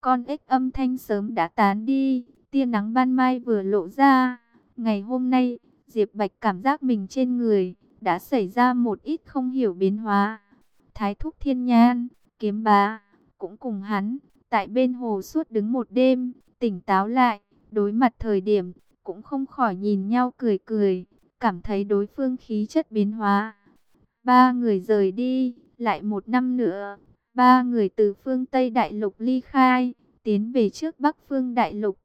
con ếch âm thanh sớm đã tán đi, tia nắng ban mai vừa lộ ra. Ngày hôm nay, Diệp Bạch cảm giác mình trên người đã xảy ra một ít không hiểu biến hóa. Thái thúc Thiên Nhan, Kiếm Bá cũng cùng hắn tại bên hồ suốt đứng một đêm, tỉnh táo lại, đối mặt thời điểm cũng không khỏi nhìn nhau cười cười, cảm thấy đối phương khí chất biến hóa. Ba người rời đi, lại một năm nữa, ba người từ phương Tây Đại Lục ly khai, tiến về trước Bắc phương Đại Lục.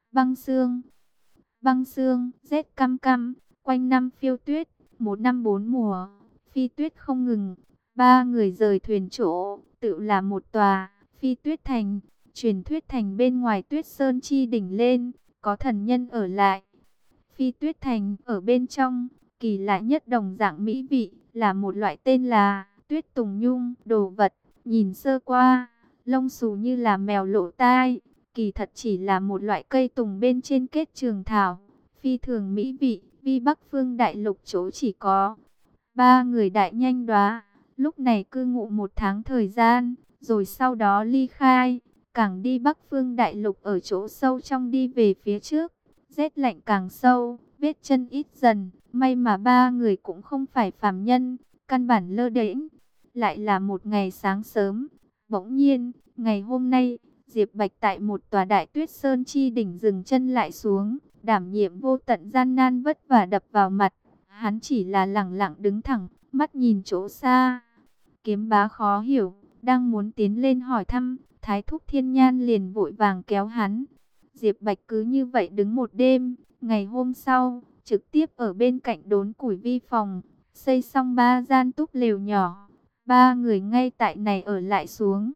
Băng sương, rét căm căm, quanh năm phiêu tuyết, một năm bốn mùa, phi tuyết không ngừng. Ba người rời thuyền chỗ, tự là một tòa Phi Tuyết Thành. Truyền thuyết thành bên ngoài Tuyết Sơn chi đỉnh lên, có thần nhân ở lại. Phi Tuyết Thành ở bên trong, kỳ lạ nhất đồng dạng mỹ vị, là một loại tên là Tuyết Tùng Nhung đồ vật. Nhìn sơ qua, lông xù như là mèo lộ tai, kỳ thật chỉ là một loại cây tùng bên trên kết trường thảo. Phi thường mỹ vị, vi Bắc phương Đại Lục chỗ chỉ có. Ba người đại nhanh đoá, lúc này cư ngụ một tháng thời gian, rồi sau đó ly khai. Càng đi Bắc phương Đại Lục ở chỗ sâu trong đi về phía trước, rét lạnh càng sâu, vết chân ít dần. May mà ba người cũng không phải phàm nhân, căn bản lơ đễnh. Lại là một ngày sáng sớm, bỗng nhiên, ngày hôm nay, Diệp Bạch tại một tòa Đại Tuyết Sơn chi đỉnh dừng chân lại xuống, đảm nhiệm vô tận gian nan vất vả đập vào mặt. Hắn chỉ là lẳng lặng đứng thẳng, mắt nhìn chỗ xa. Kiếm Bá khó hiểu, đang muốn tiến lên hỏi thăm, Thái thúc Thiên Nhan liền vội vàng kéo hắn. Diệp Bạch cứ như vậy đứng một đêm, ngày hôm sau, trực tiếp ở bên cạnh đốn củi vi phòng, xây xong 3 gian túp lều nhỏ. Ba người ngay tại này ở lại xuống.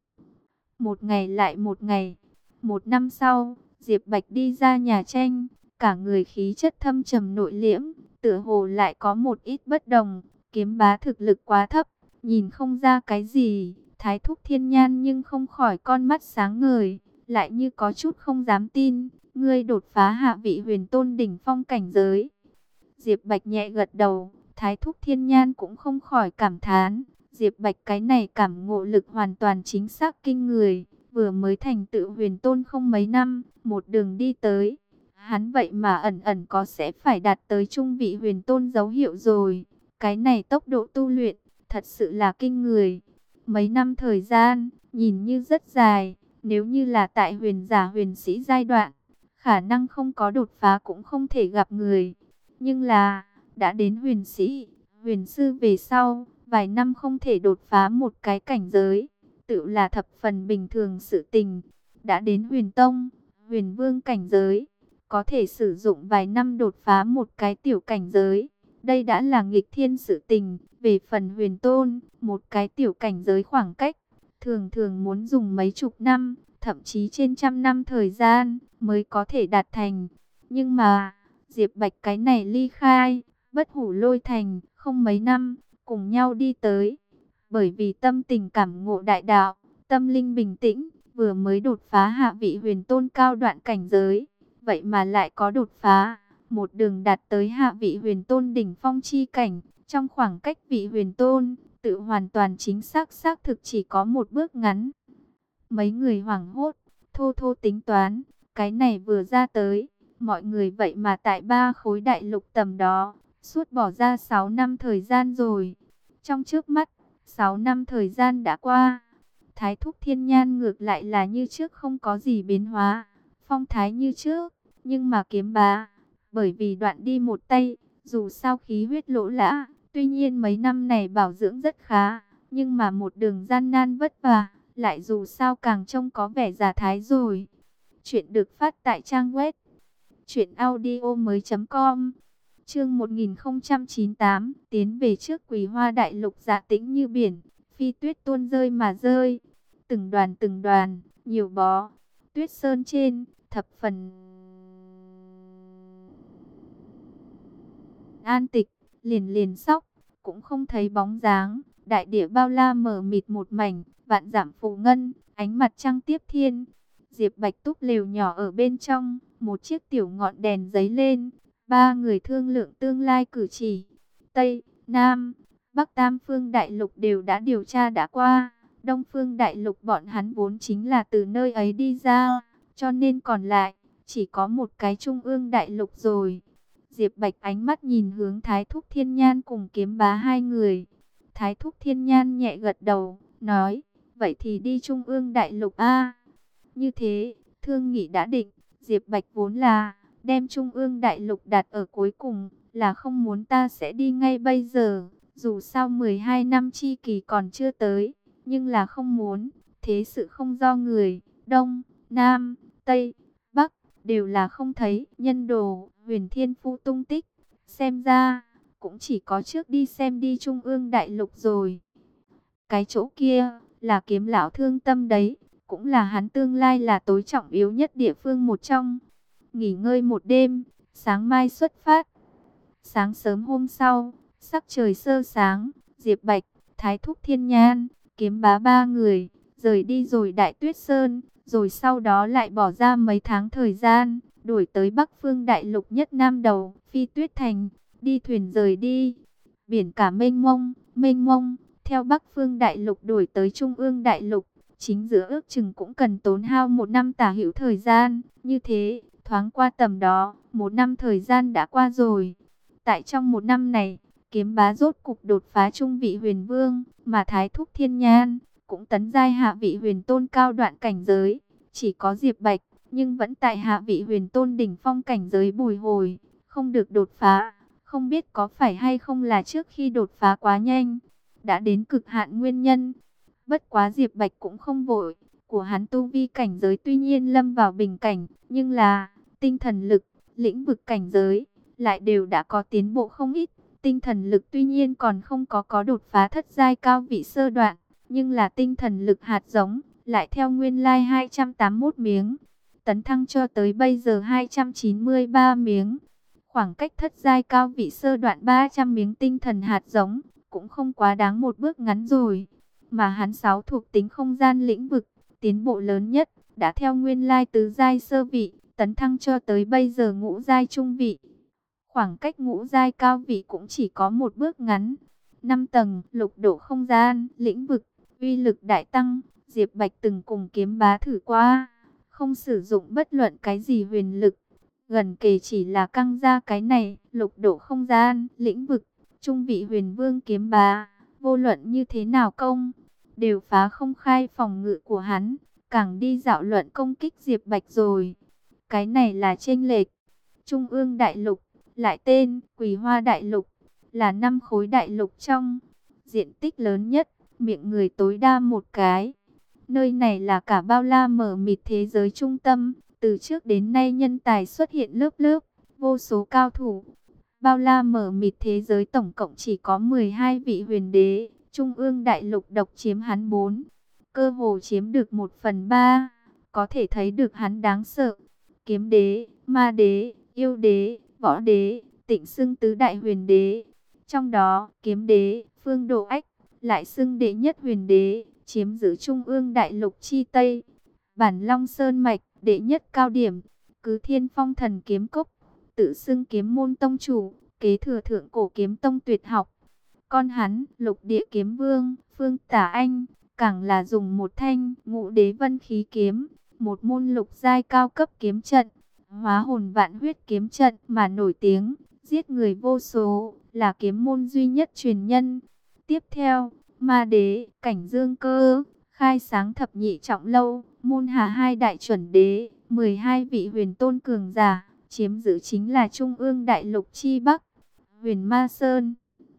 Một ngày lại một ngày. Một năm sau, Diệp Bạch đi ra nhà tranh, cả người khí chất thâm trầm nội liễm, tựa hồ lại có một ít bất đồng. Kiếm Bá thực lực quá thấp, nhìn không ra cái gì. Thái thúc Thiên Nhan nhưng không khỏi con mắt sáng ngời, lại như có chút không dám tin. Ngươi đột phá hạ vị huyền tôn đỉnh phong cảnh giới. Diệp Bạch nhẹ gật đầu, Thái thúc Thiên Nhan cũng không khỏi cảm thán. Diệp Bạch cái này cảm ngộ lực hoàn toàn chính xác kinh người, vừa mới thành tựu huyền tôn không mấy năm, một đường đi tới. Hắn vậy mà ẩn ẩn có sẽ phải đạt tới trung vị huyền tôn dấu hiệu rồi. Cái này tốc độ tu luyện, thật sự là kinh người. Mấy năm thời gian, nhìn như rất dài, nếu như là tại huyền giả huyền sĩ giai đoạn, khả năng không có đột phá cũng không thể gặp người. Nhưng là, đã đến huyền sĩ, huyền sư về sau, vài năm không thể đột phá một cái cảnh giới, tự là thập phần bình thường sự tình. Đã đến huyền tông, huyền vương cảnh giới, có thể sử dụng vài năm đột phá một cái tiểu cảnh giới. Đây đã là nghịch thiên sự tình. Về phần huyền tôn, một cái tiểu cảnh giới khoảng cách, thường thường muốn dùng mấy chục năm, thậm chí trên trăm năm thời gian, mới có thể đạt thành. Nhưng mà, Diệp Bạch cái này ly khai, Bất Hủ Lôi Thành, không mấy năm, cùng nhau đi tới. Bởi vì tâm tình cảm ngộ đại đạo, tâm linh bình tĩnh, vừa mới đột phá hạ vị huyền tôn cao đoạn cảnh giới. Vậy mà lại có đột phá, một đường đạt tới hạ vị huyền tôn đỉnh phong chi cảnh. Trong khoảng cách vị huyền tôn, tự hoàn toàn chính xác thực chỉ có một bước ngắn. Mấy người hoảng hốt, thô thô tính toán, cái này vừa ra tới, mọi người vậy mà tại 3 khối đại lục tầm đó, suốt bỏ ra 6 năm thời gian rồi. Trong trước mắt, 6 năm thời gian đã qua, Thái thúc Thiên Nhan ngược lại là như trước không có gì biến hóa, phong thái như trước, nhưng mà Kiếm Bá, bởi vì đoạn đi một tay, dù sao khí huyết lỗ lã, tuy nhiên mấy năm này bảo dưỡng rất khá, nhưng mà một đường gian nan vất vả, lại dù sao càng trông có vẻ già thái rồi. Chuyện được phát tại trang web truyệnaudiomoi.com. Chương 1098, tiến về trước Quỳ Hoa Đại Lục dạ tĩnh như biển, phi tuyết tuôn rơi mà rơi, từng đoàn, nhiều bó tuyết sơn trên, thập phần an tịch, liền liền sóc, cũng không thấy bóng dáng. Đại địa bao la mờ mịt một mảnh, vạn dặm phù ngân, ánh mặt trăng tiếp thiên. Diệp Bạch túp lều nhỏ ở bên trong, một chiếc tiểu ngọn đèn giấy lên. Ba người thương lượng tương lai cử chỉ. Tây, Nam, Bắc tam phương đại lục đều đã điều tra đã qua. Đông Phương Đại Lục bọn hắn vốn chính là từ nơi ấy đi ra, cho nên còn lại chỉ có một cái Trung ương Đại Lục rồi. Diệp Bạch ánh mắt nhìn hướng Thái Thúc Thiên Nhan cùng Kiếm Bá hai người. Thái Thúc Thiên Nhan nhẹ gật đầu, nói, vậy thì đi Trung ương Đại Lục a. Như thế, thương nghị đã định, Diệp Bạch vốn là đem Trung ương Đại Lục đặt ở cuối cùng, là không muốn ta sẽ đi ngay bây giờ, dù sao 12 năm chi kỳ còn chưa tới, nhưng là không muốn, thế sự không do người, Đông, Nam, Tây, Bắc, đều là không thấy Nhân Đồ, Huyền Thiên Phu tung tích, xem ra, cũng chỉ có trước đi xem đi Trung ương Đại Lục rồi. Cái chỗ kia, là Kiếm lão thương tâm đấy, cũng là hắn tương lai là tối trọng yếu nhất địa phương một trong. Nghỉ ngơi một đêm, sáng mai xuất phát. Sáng sớm hôm sau, sắc trời sơ sáng, Diệp Bạch, Thái Thúc Thiên Nhan, Kiếm Bá ba người, rời đi rồi Đại Tuyết Sơn, rồi sau đó lại bỏ ra mấy tháng thời gian, đuổi tới Bắc Phương Đại Lục nhất Nam Đầu, Phi Tuyết Thành, đi thuyền rời đi. Biển cả mênh mông, theo Bắc Phương Đại Lục đuổi tới Trung ương Đại Lục, chính giữa ước chừng cũng cần tốn hao 1 năm tả hữu thời gian, như thế, thoáng qua tầm đó, 1 năm thời gian đã qua rồi. Tại trong 1 năm này, Kiếm Bá rốt cục đột phá trung vị huyền vương, mà Thái Thúc Thiên Nhan cũng tấn giai hạ vị huyền tôn cao đoạn cảnh giới. Chỉ có Diệp Bạch, nhưng vẫn tại hạ vị huyền tôn đỉnh phong cảnh giới bồi hồi, không được đột phá. Không biết có phải hay không là trước khi đột phá quá nhanh, đã đến cực hạn nguyên nhân. Bất quá Diệp Bạch cũng không vội, của hắn tu vi cảnh giới tuy nhiên lâm vào bình cảnh, nhưng là tinh thần lực, lĩnh vực cảnh giới lại đều đã có tiến bộ không ít. Tinh thần lực tuy nhiên còn không có đột phá thất giai cao vị sơ đoạn, nhưng là tinh thần lực hạt giống lại theo nguyên lai 281 miếng, tấn thăng cho tới bây giờ 293 miếng. Khoảng cách thất giai cao vị sơ đoạn 300 miếng tinh thần hạt giống cũng không quá đáng một bước ngắn rồi. Mà hắn 6 thuộc tính không gian lĩnh vực, tiến bộ lớn nhất, đã theo nguyên lai tứ giai sơ vị, tấn thăng cho tới bây giờ ngũ giai trung vị. Khoảng cách ngũ giai cao vị cũng chỉ có một bước ngắn. 5 tầng, lục độ không gian, lĩnh vực, uy lực đại tăng, Diệp Bạch từng cùng Kiếm Bá thử qua, không sử dụng bất luận cái gì huyền lực. Gần kề chỉ là căng ra cái này, lục độ không gian, lĩnh vực, trung vị huyền vương Kiếm Bá, vô luận như thế nào công, đều phá không khai phòng ngự của hắn, càng đi dạo luận công kích Diệp Bạch rồi. Cái này là chênh lệch. Trung ương đại lục, lại tên Quỳ Hoa Đại Lục, là 5 khối đại lục trong diện tích lớn nhất, miệng người tối đa một cái. Nơi này là cả bao la mở mịt thế giới trung tâm, từ trước đến nay nhân tài xuất hiện lớp lớp, vô số cao thủ. Bao la mở mịt thế giới tổng cộng chỉ có 12 vị huyền đế, Trung ương đại lục độc chiếm hắn 4, cơ hồ chiếm được 1/3, có thể thấy được hắn đáng sợ. Kiếm đế, ma đế, yêu đế, võ đế, tịnh xưng tứ đại huyền đế. Trong đó, kiếm đế, Phương Độ Ách, lại xưng đệ nhất huyền đế, chiếm giữ Trung ương đại lục chi Tây. Bản Long Sơn Mạch, đệ nhất cao điểm, cứ Thiên Phong Thần Kiếm Cốc, tự xưng kiếm môn tông chủ, kế thừa thượng cổ kiếm tông tuyệt học. Con hắn, lục địa kiếm vương, Phương Tả Anh, càng là dùng một thanh ngũ đế vân khí kiếm, một môn lục giai cao cấp kiếm trận, hóa hồn vạn huyết kiếm trận mà nổi tiếng, giết người vô số, là kiếm môn duy nhất truyền nhân. Tiếp theo, ma đế, Cảnh Dương Cơ, khai sáng thập nhị trọng lâu, môn hạ 2 đại chuẩn đế, 12 vị huyền tôn cường giả, chiếm giữ chính là Trung ương đại lục chi Bắc, Huyền Ma Sơn.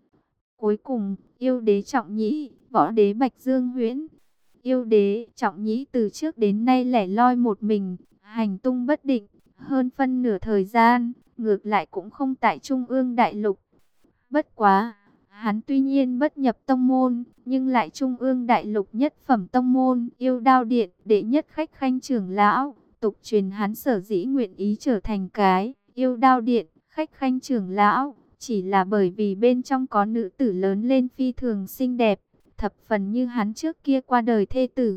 Cuối cùng, yêu đế Trọng Nhĩ, võ đế Bạch Dương Huyễn. Yêu đế Trọng Nhĩ từ trước đến nay lẻ loi một mình, hành tung bất định, hơn phân nửa thời gian, ngược lại cũng không tại Trung ương đại lục. Bất quá, hắn tuy nhiên bất nhập tông môn, nhưng lại Trung ương đại lục nhất phẩm tông môn, Yêu Đao Điện, đệ nhất khách khanh trưởng lão, tục truyền hắn sở dĩ nguyện ý trở thành cái Yêu Đao Điện, khách khanh trưởng lão, chỉ là bởi vì bên trong có nữ tử lớn lên phi thường xinh đẹp, thập phần như hắn trước kia qua đời thê tử.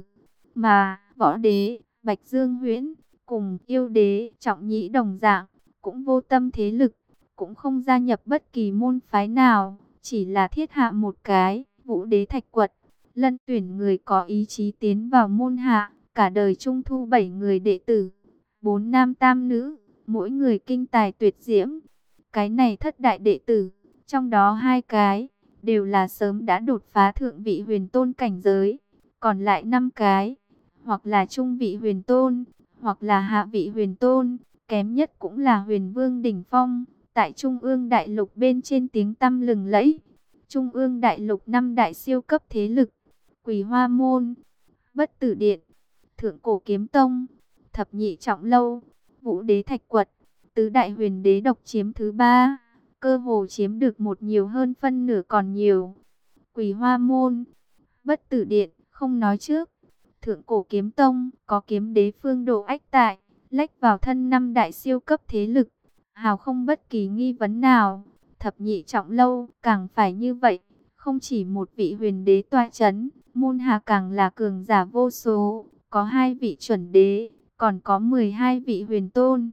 Mà võ đế Bạch Dương Huyễn cùng yêu đế Trọng Nhĩ đồng dạng, cũng vô tâm thế lực, cũng không gia nhập bất kỳ môn phái nào, chỉ là thiết hạ một cái Vũ Đế Thạch Quật, Lân tuyển người có ý chí tiến vào môn hạ, cả đời trung thu 7 người đệ tử, 4 nam tam nữ, mỗi người kinh tài tuyệt diễm. Cái này thất đại đệ tử, trong đó 2 cái đều là sớm đã đột phá thượng vị huyền tôn cảnh giới, còn lại 5 cái hoặc là trung vị huyền tôn, hoặc là hạ vị huyền tôn, kém nhất cũng là huyền vương đỉnh phong, tại Trung ương đại lục bên trên tiếng tăm lừng lẫy. Trung ương đại lục 5 đại siêu cấp thế lực: Quỳ Hoa môn, Bất Tử điện, Thượng cổ kiếm tông, Thập nhị trọng lâu, Vũ đế thạch quật. Tứ đại huyền đế độc chiếm thứ 3, cơ hồ chiếm được một nhiều hơn phân nửa còn nhiều. Quỳ Hoa môn, Bất Tử điện không nói trước, Thượng cổ kiếm tông có kiếm đế Phương Độ Ách tại, lách vào thân 5 đại siêu cấp thế lực, hào không bất kỳ nghi vấn nào. Thập nhị trọng lâu càng phải như vậy, không chỉ một vị huyền đế tọa chấn, môn hạ càng là cường giả vô số, có 2 vị chuẩn đế, còn có 12 vị huyền tôn.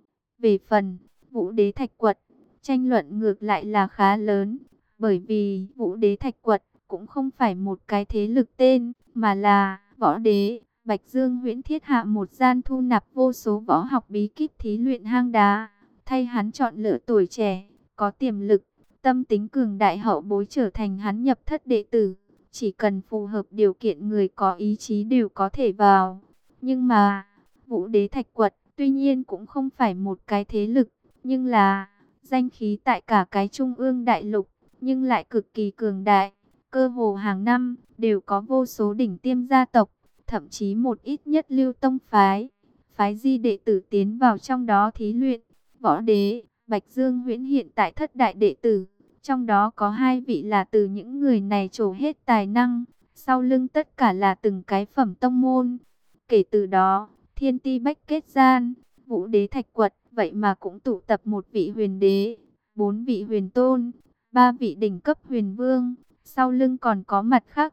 Về phần Vũ đế thạch quật, tranh luận ngược lại là khá lớn, bởi vì Vũ đế thạch quật cũng không phải một cái thế lực tên, mà là võ đế Bạch Dương Huyễn thiết hạ một gian thu nạp vô số võ học bí kíp thí luyện hang đá, thay hắn chọn lựa tuổi trẻ, có tiềm lực, tâm tính cường đại hậu bối trở thành hắn nhập thất đệ tử. Chỉ cần phù hợp điều kiện, người có ý chí đều có thể vào. Nhưng mà Vũ đế thạch quật tuy nhiên cũng không phải một cái thế lực, nhưng là danh khí tại cả cái Trung ương đại lục, nhưng lại cực kỳ cường đại. Cơ hồ hàng năm đều có vô số đỉnh tiêm gia tộc, thậm chí một ít nhất lưu tông phái, phái di đệ tử tiến vào trong đó thí luyện. Võ đế Bạch Dương Huyễn hiện tại thất đại đệ tử, trong đó có 2 vị là từ những người này trổ hết tài năng, sau lưng tất cả là từng cái phẩm tông môn. Kể từ đó, thiên ti bách kết gian, Vũ đế thạch quật vậy mà cũng tụ tập một vị huyền đế, 4 vị huyền tôn, 3 vị đỉnh cấp huyền vương, sau lưng còn có mặt khác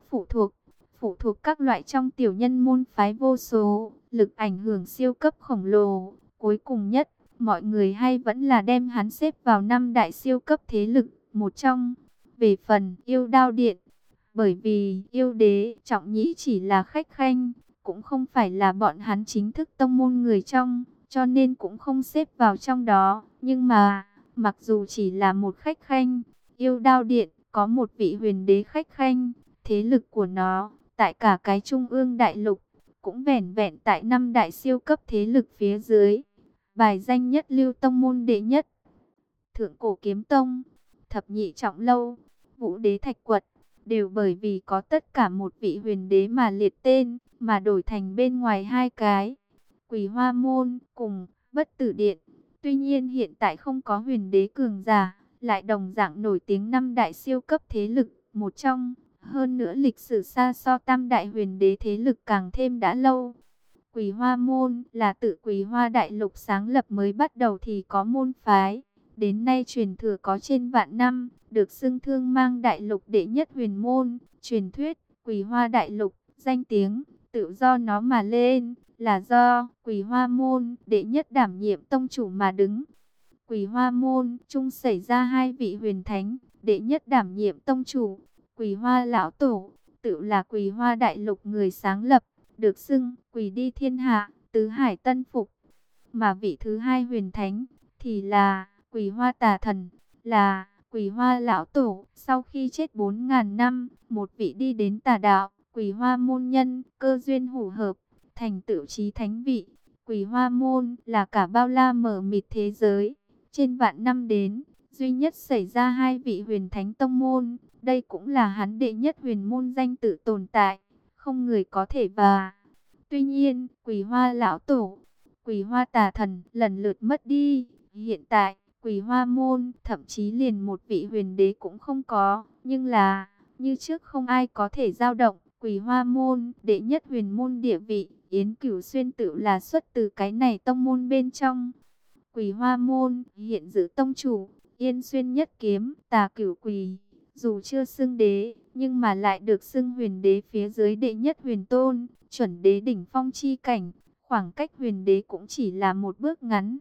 phụ thuộc các loại trong tiểu nhân môn phái vô số, lực ảnh hưởng siêu cấp khổng lồ. Cuối cùng nhất, mọi người hay vẫn là đem hắn xếp vào 5 đại siêu cấp thế lực một trong. Về phần Yêu Đao điện, bởi vì yêu đế Trọng Nhĩ chỉ là khách khanh, cũng không phải là bọn hắn chính thức tông môn người trong, cho nên cũng không xếp vào trong đó. Nhưng mà, mặc dù chỉ là một khách khanh, Yêu Đao điện có một vị huyền đế khách khanh, thế lực của nó tại cả cái Trung ương đại lục cũng vẻn vẹn tại 5 đại siêu cấp thế lực phía dưới, bài danh nhất lưu tông môn đệ nhất. Thượng cổ kiếm tông, Thập nhị trọng lâu, Vũ đế thạch quật đều bởi vì có tất cả một vị huyền đế mà liệt tên, mà đổi thành bên ngoài 2 cái, Quỳ Hoa môn cùng Bất Tử điện. Tuy nhiên hiện tại không có huyền đế cường giả, lại đồng dạng nổi tiếng 5 đại siêu cấp thế lực một trong. Hơn nữa lịch sử xa so tam đại huyền đế thế lực càng thêm đã lâu. Quỳ Hoa môn là tự Quỳ Hoa đại lục sáng lập mới bắt đầu thì có môn phái, đến nay truyền thừa có trên vạn năm, được xưng Thương Mang đại lục đệ nhất huyền môn. Truyền thuyết Quỳ Hoa đại lục danh tiếng tự do nó mà lên, là do Quỳ Hoa môn đệ nhất đảm nhiệm tông chủ mà đứng. Quỳ Hoa môn chung xảy ra 2 vị huyền thánh, đệ nhất đảm nhiệm tông chủ, Quỳ Hoa lão tổ, tự là Quỳ Hoa đại lục người sáng lập, được xưng Quỳ đi thiên hạ, tứ hải tân phục. Mà vị thứ 2 huyền thánh thì là Quỳ Hoa tà thần, là Quỳ Hoa lão tổ sau khi chết 4000 năm, một vị đi đến tà đạo, Quỳ Hoa môn nhân, cơ duyên hủ hợp, thành tựu chí thánh vị. Quỳ Hoa môn là cả bao la mở mịt thế giới, trên vạn năm đến, duy nhất xảy ra 2 vị huyền thánh tông môn. Đây cũng là hắn đệ nhất huyền môn danh tự tồn tại, không người có thể và. Tuy nhiên, Quỳ Hoa lão tổ, Quỳ Hoa tà thần lần lượt mất đi. Hiện tại, Quỳ Hoa môn thậm chí liền một vị huyền đế cũng không có. Nhưng là, như trước không ai có thể dao động Quỳ Hoa môn đệ nhất huyền môn địa vị. Yến Cửu Xuyên tự là xuất từ cái này tông môn bên trong. Quỳ Hoa môn hiện giữ tông chủ Yên Xuyên nhất kiếm Tà Cửu Quỳ, dù chưa xưng đế, nhưng mà lại được xưng huyền đế phía dưới đệ nhất huyền tôn, chuẩn đế đỉnh phong chi cảnh, khoảng cách huyền đế cũng chỉ là một bước ngắn.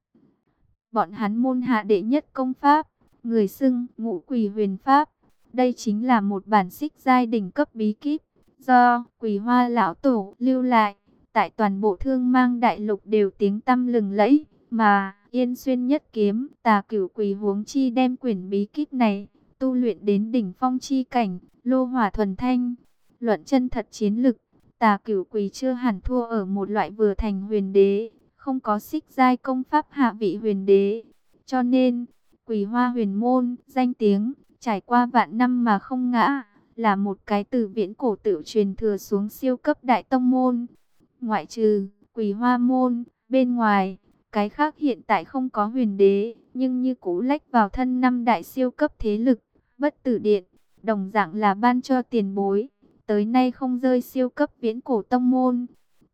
Bọn hắn môn hạ đệ nhất công pháp, người xưng Ngũ Quỳ Huyền Pháp. Đây chính là một bản xích giai đỉnh cấp bí kíp, do Quỳ Hoa lão tổ lưu lại, tại toàn bộ Thương Mang đại lục đều tiếng tăm lừng lẫy, mà Yên Xuyên nhất kiếm, Tà Cửu Quỳ huống chi đem quyển bí kíp này tu luyện đến đỉnh phong chi cảnh, lô hỏa thuần thanh. Luận chân thật chiến lực, Tà Cửu Quỳ chưa hẳn thua ở một loại vừa thành huyền đế, không có xích giai công pháp hạ vị huyền đế. Cho nên, Quỳ Hoa huyền môn, danh tiếng, trải qua vạn năm mà không ngã, là một cái từ viễn cổ tự truyền thừa xuống siêu cấp đại tông môn. Ngoại trừ Quỳ Hoa môn, bên ngoài, cái khác hiện tại không có huyền đế, nhưng như cũ lách vào thân năm đại siêu cấp thế lực. Bất Tử Điện, đồng dạng là ban cho tiền bối, tới nay không rơi siêu cấp viễn cổ tông môn.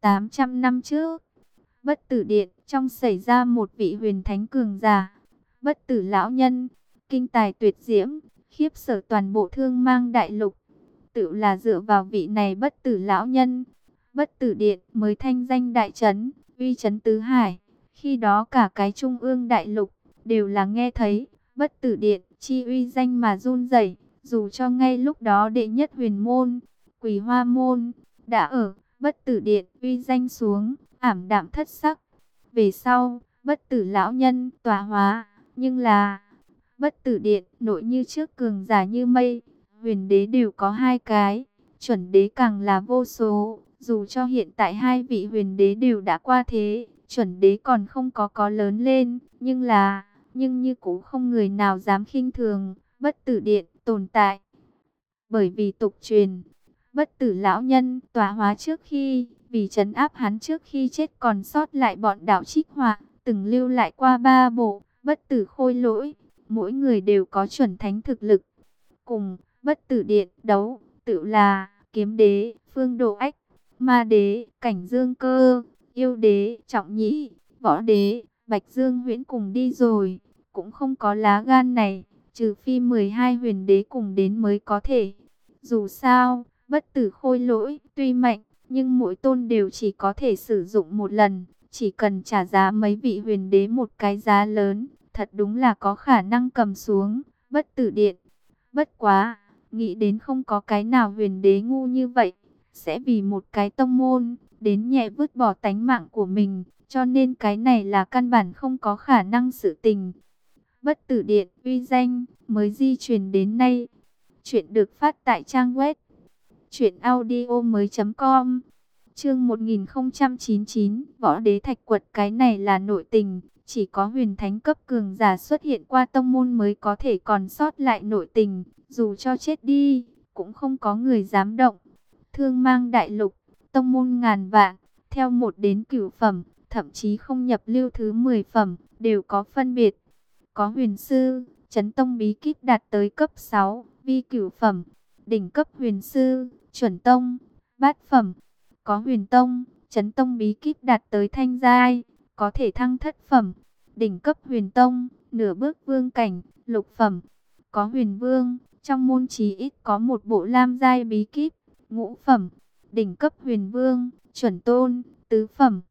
800 năm trước, Bất Tử Điện trong xảy ra một vị huyền thánh cường giả, Bất Tử lão nhân, kinh tài tuyệt diễm, khiếp sợ toàn bộ Thương Mang đại lục. Tự là dựa vào vị này Bất Tử lão nhân, Bất Tử Điện mới thanh danh đại chấn, uy chấn tứ hải. Khi đó cả cái trung ương đại lục đều là nghe thấy Bất Tử Điện chi uy danh mà run rẩy. Dù cho ngay lúc đó đệ nhất huyền môn, Quỳ Hoa môn, đã ở Bất Tử Điện uy danh xuống, ảm đạm thất sắc. Về sau, Bất Tử lão nhân tọa hóa, nhưng là Bất Tử Điện nội như trước cường giả như mây, huyền đế đều có 2 cái, chuẩn đế càng là vô số. Dù cho hiện tại 2 vị huyền đế đều đã qua thế, chuẩn đế còn không có lớn lên, nhưng như cũ không người nào dám khinh thường Bất Tử Điện tồn tại. Bởi vì tục truyền, Bất Tử lão nhân tọa hóa trước khi, vì trấn áp hắn trước khi chết còn sót lại bọn đạo trích họa, từng lưu lại qua 3 bộ Bất Tử khôi lỗi, mỗi người đều có chuẩn thánh thực lực. Cùng Bất Tử Điện đấu, tự là Kiếm Đế Phương Độ Ách, Ma Đế Cảnh Dương Cơ, Yêu Đế Trọng Nhĩ, Võ Đế Bạch Dương Huyễn cùng đi rồi, cũng không có lá gan này, trừ phi 12 huyền đế cùng đến mới có thể. Dù sao, Bất Tử khôi lỗi tuy mạnh, nhưng mỗi tôn đều chỉ có thể sử dụng một lần, chỉ cần trả giá mấy vị huyền đế một cái giá lớn, thật đúng là có khả năng cầm xuống Bất Tử Điện. Bất quá, nghĩ đến không có cái nào huyền đế ngu như vậy, sẽ vì một cái tông môn, đến nhẹ vứt bỏ tánh mạng của mình, cho nên cái này là căn bản không có khả năng sự tình. Bất Tử Điện uy danh mới di truyền đến nay. Chuyện được phát tại trang web truyệnaudiomoi.com. Chương 1099, Võ Đế Thạch Quật. Cái này là nội tình, chỉ có huyền thánh cấp cường giả xuất hiện qua tông môn mới có thể còn sót lại nội tình, dù cho chết đi, cũng không có người dám động. Thương Mang đại lục, tông môn ngàn vạn, theo 1 đến cửu phẩm, thậm chí không nhập lưu thứ 10 phẩm, đều có phân biệt. Có huyền sư, chấn tông bí kíp đạt tới cấp 6, vi cửu phẩm, đỉnh cấp huyền sư, chuẩn tông, bát phẩm. Có huyền tông, chấn tông bí kíp đạt tới thanh giai, có thể thăng thất phẩm, đỉnh cấp huyền tông, nửa bước vương cảnh, lục phẩm. Có huyền vương, trong môn chí ít có một bộ lam giai bí kíp, ngũ phẩm, đỉnh cấp huyền vương, chuẩn tôn, tứ phẩm.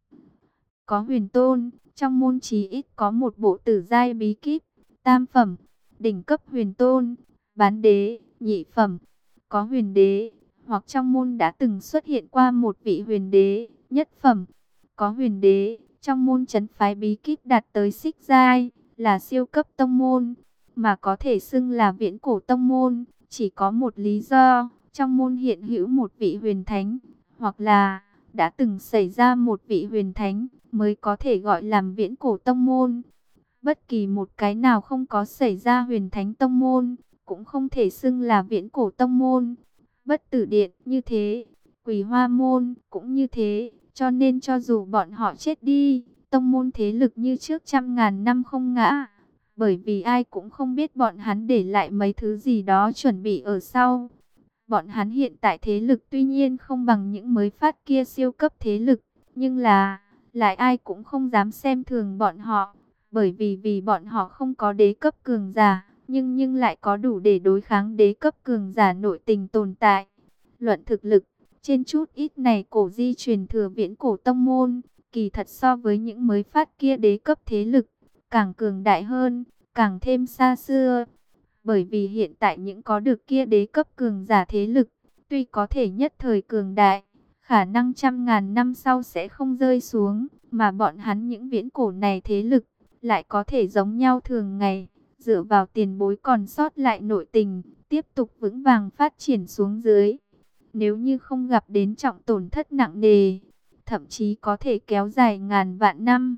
Có huyền tôn, trong môn chí ít có một bộ tử giai bí kíp, tam phẩm, đỉnh cấp huyền tôn, bán đế, nhị phẩm. Có huyền đế, hoặc trong môn đã từng xuất hiện qua một vị huyền đế, nhất phẩm. Có huyền đế, trong môn trấn phái bí kíp đạt tới xích giai, là siêu cấp tông môn, mà có thể xưng là viễn cổ tông môn, chỉ có một lý do, trong môn hiện hữu một vị huyền thánh, hoặc là đã từng xảy ra một vị huyền thánh, mới có thể gọi làm viễn cổ tông môn. Bất kỳ một cái nào không có xảy ra huyền thánh tông môn, cũng không thể xưng là viễn cổ tông môn. Bất Tử Điện như thế, Quỳ Hoa môn cũng như thế, cho nên cho dù bọn họ chết đi, tông môn thế lực như trước trăm ngàn năm không ngã. Bởi vì ai cũng không biết bọn hắn để lại mấy thứ gì đó chuẩn bị ở sau. Bọn hắn hiện tại thế lực tuy nhiên không bằng những mới phát kia siêu cấp thế lực, nhưng lại ai cũng không dám xem thường bọn họ. Bởi vì bọn họ không có đế cấp cường giả, nhưng lại có đủ để đối kháng đế cấp cường giả nội tình tồn tại. Luận thực lực, trên chút ít này cổ di truyền thừa viễn cổ tông môn, kỳ thật so với những mới phát kia đế cấp thế lực, càng cường đại hơn, càng thêm xa xưa. Bởi vì hiện tại những có được kia đế cấp cường giả thế lực, tuy có thể nhất thời cường đại, khả năng trăm ngàn năm sau sẽ không rơi xuống, mà bọn hắn những viễn cổ này thế lực lại có thể giống nhau thường ngày, dựa vào tiền bối còn sót lại nội tình, tiếp tục vững vàng phát triển xuống dưới. Nếu như không gặp đến trọng tổn thất nặng nề, thậm chí có thể kéo dài ngàn vạn năm.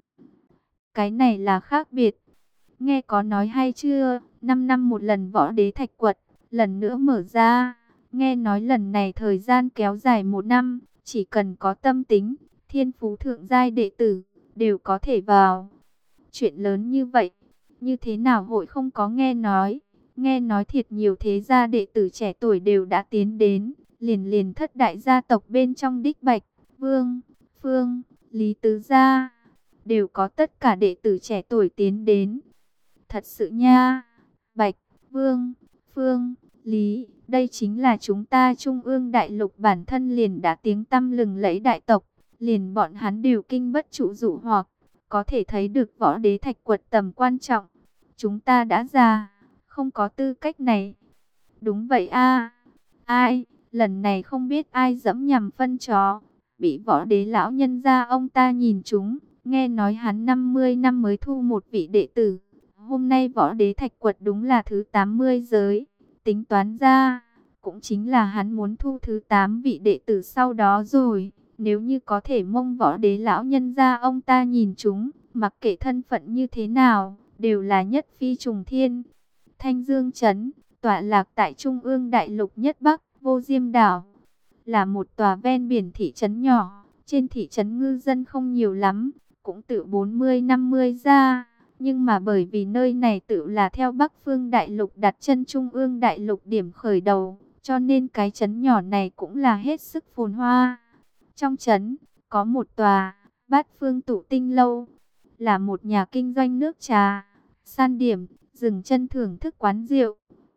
Cái này là khác biệt. Nghe có nói hay chưa? 5 năm một lần võ đế thạch quật, lần nữa mở ra. Nghe nói lần này thời gian kéo dài 1 năm, chỉ cần có tâm tính, thiên phú thượng giai đệ tử, đều có thể vào. Chuyện lớn như vậy, như thế nào hội không có nghe nói? Nghe nói thiệt nhiều thế gia đệ tử trẻ tuổi đều đã tiến đến, liền liền thất đại gia tộc bên trong Đích Bạch, Vương, Phương, Lý Tứ gia, đều có tất cả đệ tử trẻ tuổi tiến đến. Thật sự nha, Bạch, Vương, Phương, Lý, đây chính là chúng ta Trung ương đại lục bản thân liền đã tiếng tăm lừng lẫy đại tộc, liền bọn hắn đều kinh bất trụ dụ hoặc, có thể thấy được võ đế thạch quật tầm quan trọng. Chúng ta đã già, không có tư cách này. Đúng vậy a. Ai, lần này không biết ai dẫm nhằm phân chó, bị võ đế lão nhân gia ông ta nhìn chúng, nghe nói hắn 50 năm mới thu một vị đệ tử. Hôm nay võ đế thạch quật đúng là thứ 80 giới, tính toán ra, cũng chính là hắn muốn thu thứ 8 vị đệ tử sau đó rồi. Nếu như có thể mông võ đế lão nhân gia ông ta nhìn chúng, mặc kệ thân phận như thế nào, đều là nhất phi trùng thiên. Thanh Dương Trấn, tọa lạc tại Trung ương đại lục nhất Bắc, Vô Diêm đảo, là một tòa ven biển thị trấn nhỏ. Trên thị trấn ngư dân không nhiều lắm, cũng tự 40-50 ra. Nhưng mà bởi vì nơi này tự là theo Bắc Phương Đại Lục đặt chân Trung ương Đại Lục điểm khởi đầu, cho nên cái trấn nhỏ này cũng là hết sức phồn hoa. Trong trấn có một tòa Bát Phương Tụ Tinh Lâu, là một nhà kinh doanh nước trà, san điểm, dừng chân thưởng thức quán rượu.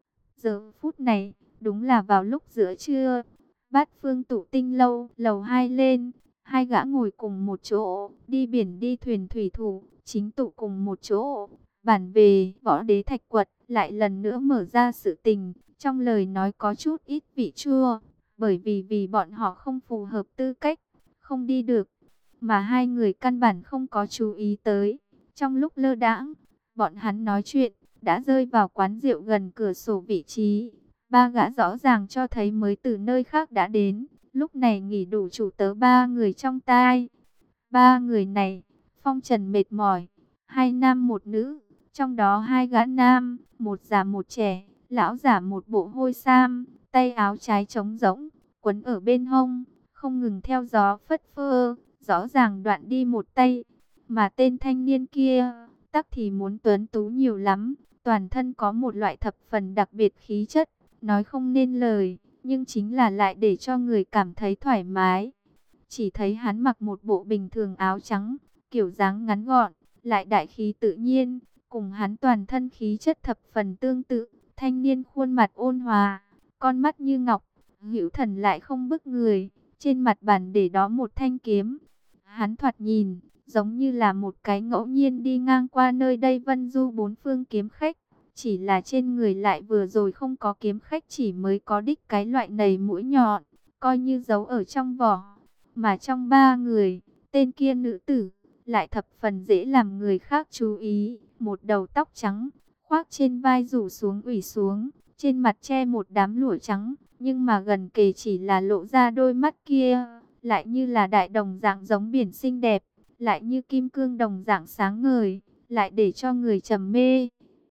Giờ phút này, đúng là vào lúc giữa trưa, Bát Phương Tụ Tinh Lâu, lầu 2 lên, hai gã ngồi cùng một chỗ, đi biển đi thuyền thủy thủ, chính tụ cùng một chỗ. Bản về võ đế thạch quật, lại lần nữa mở ra sự tình, trong lời nói có chút ít vị chua, bởi vì bọn họ không phù hợp tư cách, không đi được, mà hai người căn bản không có chú ý tới. Trong lúc lơ đãng, bọn hắn nói chuyện, đã rơi vào quán rượu gần cửa sổ vị trí. Ba gã rõ ràng cho thấy mới từ nơi khác đã đến, lúc này nghỉ đủ chủ tớ ba người trong tai. Ba người này, phong trần mệt mỏi, hai nam một nữ, trong đó hai gã nam, một già một trẻ, lão giả một bộ hôi sam, tay áo trái trống rỗng, quấn ở bên hông, không ngừng theo gió phất phơ, rõ ràng đoạn đi một tay. Mà tên thanh niên kia, tắc thì muốn tuấn tú nhiều lắm, toàn thân có một loại thập phần đặc biệt khí chất, nói không nên lời, nhưng chính là lại để cho người cảm thấy thoải mái. Chỉ thấy hắn mặc một bộ bình thường áo trắng, kiểu dáng ngắn gọn, lại đại khí tự nhiên, cùng hắn toàn thân khí chất thập phần tương tự. Thanh niên khuôn mặt ôn hòa, con mắt như ngọc, hữu thần lại không bức người, trên mặt bàn để đó một thanh kiếm. Hắn thoạt nhìn giống như là một cái ngẫu nhiên đi ngang qua nơi đây vân du bốn phương kiếm khách. Chỉ là trên người lại vừa rồi không có kiếm khách chỉ mới có đích cái loại nầy mũi nhọn, coi như giấu ở trong vỏ. Mà trong ba người, tên kia nữ tử, lại thập phần dễ làm người khác chú ý. Một đầu tóc trắng, khoác trên vai rủ xuống ủy xuống, trên mặt che một đám lụa trắng. Nhưng mà gần kề chỉ là lộ ra đôi mắt kia, lại như là đại đồng dạng giống biển xinh đẹp, lại như kim cương đồng dạng sáng ngời, lại để cho người trầm mê.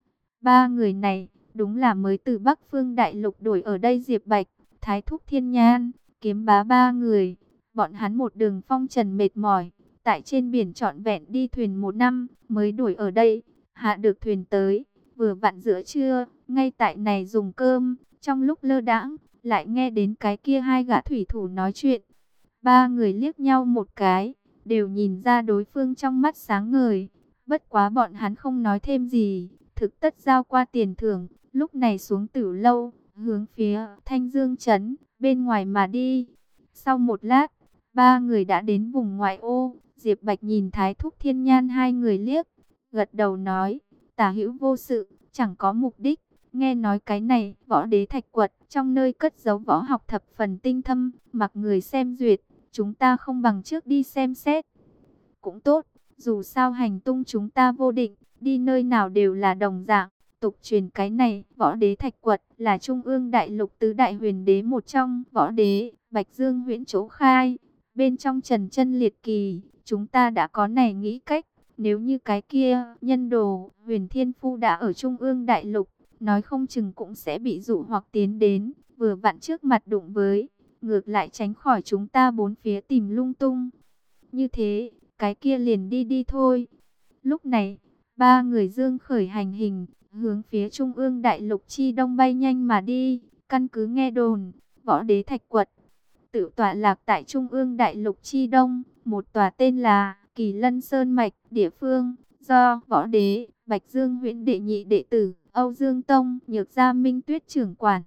Ba người này, đúng là mới từ Bắc Phương Đại Lục đổi ở đây Diệp Bạch, Thái Thúc Thiên Nhan, Kiếm Bá ba người. Bọn hắn một đường phong trần mệt mỏi, tại trên biển trọn vẹn đi thuyền 1 năm, mới đuổi ở đây, hạ được thuyền tới, vừa vặn giữa trưa, ngay tại này dùng cơm, trong lúc lơ đãng, lại nghe đến cái kia hai gã thủy thủ nói chuyện. Ba người liếc nhau một cái, đều nhìn ra đối phương trong mắt sáng ngời, bất quá bọn hắn không nói thêm gì, thực tất giao qua tiền thưởng, lúc này xuống Tử Lâu, hướng phía Thanh Dương Trấn, bên ngoài mà đi. Sau một lát, ba người đã đến vùng ngoại ô. Diệp Bạch nhìn Thái Thúc Thiên Nhan hai người liếc, gật đầu nói, tả hữu vô sự, chẳng có mục đích, Nghe nói cái này, võ đế thạch quật, trong nơi cất giấu võ học thập phần tinh thâm, mặc người xem duyệt, chúng ta không bằng trước đi xem xét. Cũng tốt, dù sao hành tung chúng ta vô định, đi nơi nào đều là đồng dạng. Tục truyền cái này, võ đế thạch quật là trung ương đại lục tứ đại huyền đế một trong, võ đế, Bạch Dương Huyễn chỗ khai. Bên trong trần chân liệt kỳ, chúng ta đã có này nghĩ cách. Nếu như cái kia, nhân đồ, huyền thiên phu đã ở trung ương đại lục, nói không chừng cũng sẽ bị dụ hoặc tiến đến, vừa vặn trước mặt đụng với, ngược lại tránh khỏi chúng ta bốn phía tìm lung tung. Như thế, cái kia liền đi đi thôi. Lúc này, ba người dương khởi hành hình, hướng phía trung ương đại lục chi đông bay nhanh mà đi. Căn cứ nghe đồn, võ đế thạch quật tự tọa lạc tại trung ương đại lục chi đông, một tòa tên là Kỳ Lân Sơn Mạch, địa phương do võ đế Bạch Dương Huyễn đệ nhị đệ tử Âu Dương Tông Nhược Gia Minh Tuyết trưởng quản.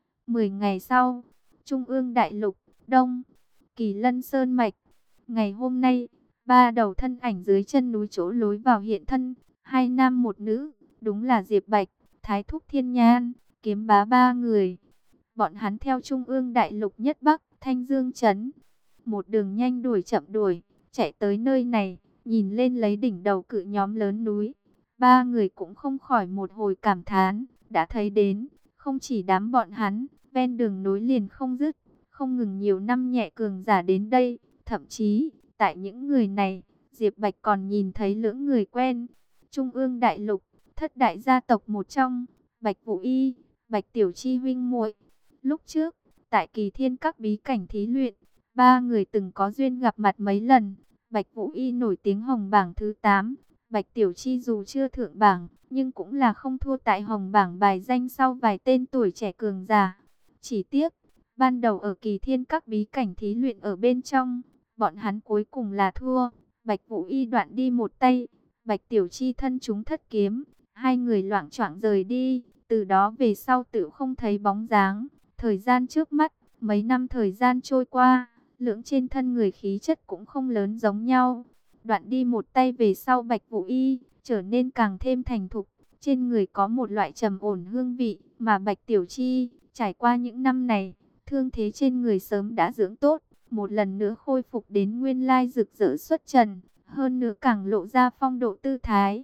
10 ngày sau, trung ương đại lục đông, Kỳ Lân Sơn Mạch. Ngày hôm nay, ba đầu thân ảnh dưới chân núi chỗ lối vào hiện thân, hai nam một nữ, đúng là Diệp Bạch, Thái Thúc Thiên Nhan, Kiếm Bá ba người. Bọn hắn theo trung ương đại lục nhất Bắc, Thanh Dương trấn, một đường nhanh đuổi chậm đuổi, chạy tới nơi này, nhìn lên lấy đỉnh đầu cự nhóm lớn núi. Ba người cũng không khỏi một hồi cảm thán, đã thấy đến, không chỉ đám bọn hắn, ven đường núi liền không dứt, không ngừng nhiều năm nhẹ cường giả đến đây, thậm chí, tại những người này, Diệp Bạch còn nhìn thấy lưỡng người quen. Trung ương đại lục, thất đại gia tộc một trong, Bạch Vũ Y, Bạch Tiểu Chi huynh muội. Lúc trước, tại Kỳ Thiên các bí cảnh thí luyện, ba người từng có duyên gặp mặt mấy lần. Bạch Vũ Y nổi tiếng hồng bảng thứ 8, Bạch Tiểu Chi dù chưa thượng bảng, nhưng cũng là không thua tại hồng bảng bài danh sau vài tên tuổi trẻ cường giả. Chỉ tiếc, ban đầu ở Kỳ Thiên các bí cảnh thí luyện ở bên trong, bọn hắn cuối cùng là thua. Bạch Vũ Y đoạn đi một tay, Bạch Tiểu Chi thân chúng thất kiếm, hai người loạng choạng rời đi, từ đó về sau tự không thấy bóng dáng. Thời gian trước mắt, mấy năm thời gian trôi qua, lưỡng trên thân người khí chất cũng không lớn giống nhau. Đoạn đi một tay về sau, Bạch Vũ Y trở nên càng thêm thành thục, trên người có một loại trầm ổn hương vị, mà Bạch Tiểu Chi trải qua những năm này, thương thế trên người sớm đã dưỡng tốt, một lần nữa khôi phục đến nguyên lai rực rỡ xuất trần, hơn nữa càng lộ ra phong độ tư thái.